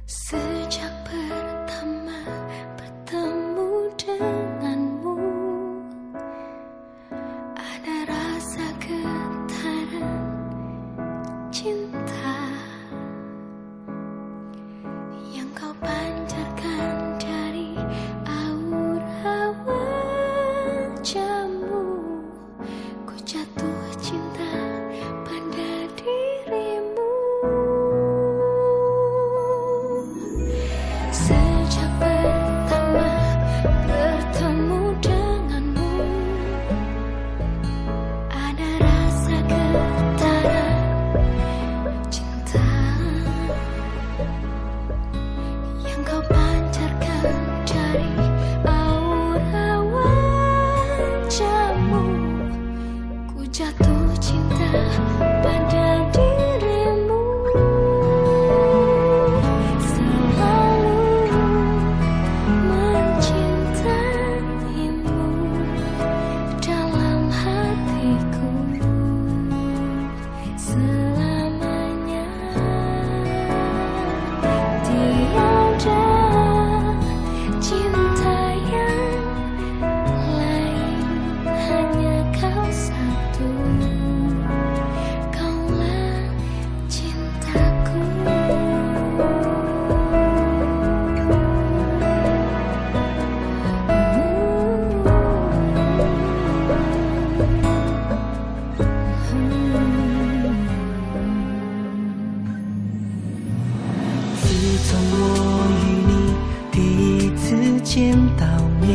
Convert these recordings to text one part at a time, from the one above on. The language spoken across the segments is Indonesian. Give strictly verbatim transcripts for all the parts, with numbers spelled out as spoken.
Sejak pertama bertemu denganmu, ada rasa getaran cinta yang kau pancarkan dari aura wajahmu. Ku jatuh cinta pada dirimu. Sejak pertama bertemu denganmu, ada rasa getaran cinta yang kau pancarkan dari aura wajahmu. Ku jatuh cinta pada dirimu.见到面，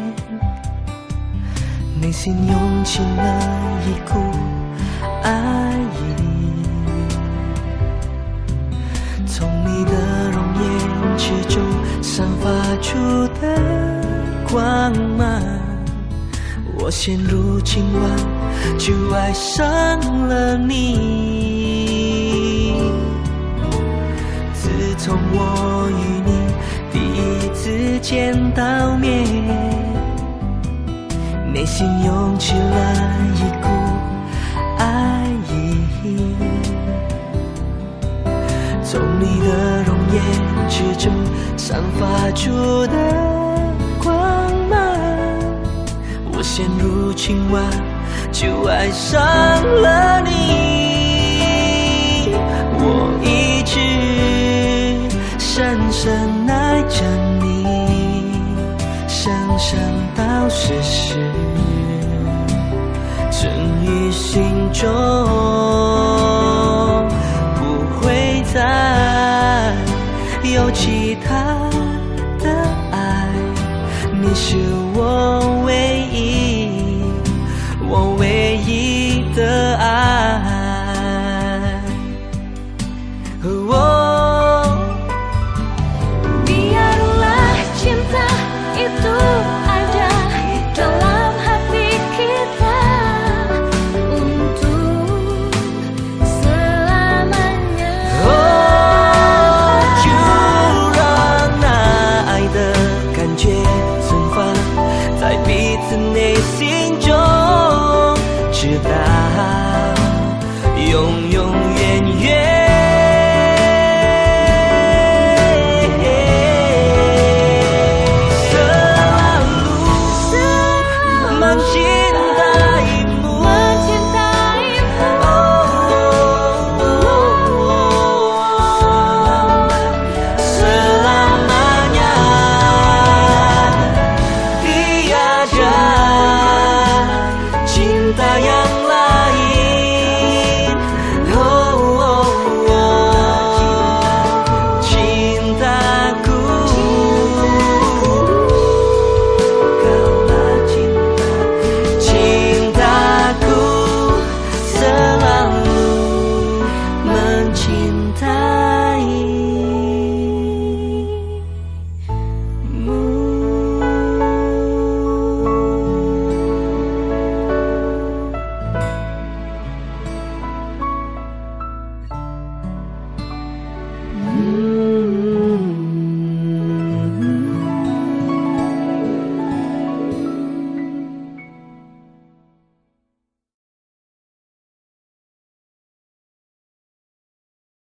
内心涌起了一股爱意，从你的容颜之中散发出的光芒，我陷入情网，就爱上了你。自从我与你第一次见到面，内心涌起了一股爱意，从你的容颜之中散发出的光芒，我陷入情网，就爱上了你。我一直深深爱着你，生生到世时，存于心中，不会再有其他的爱，你是我唯一，我唯一的爱。我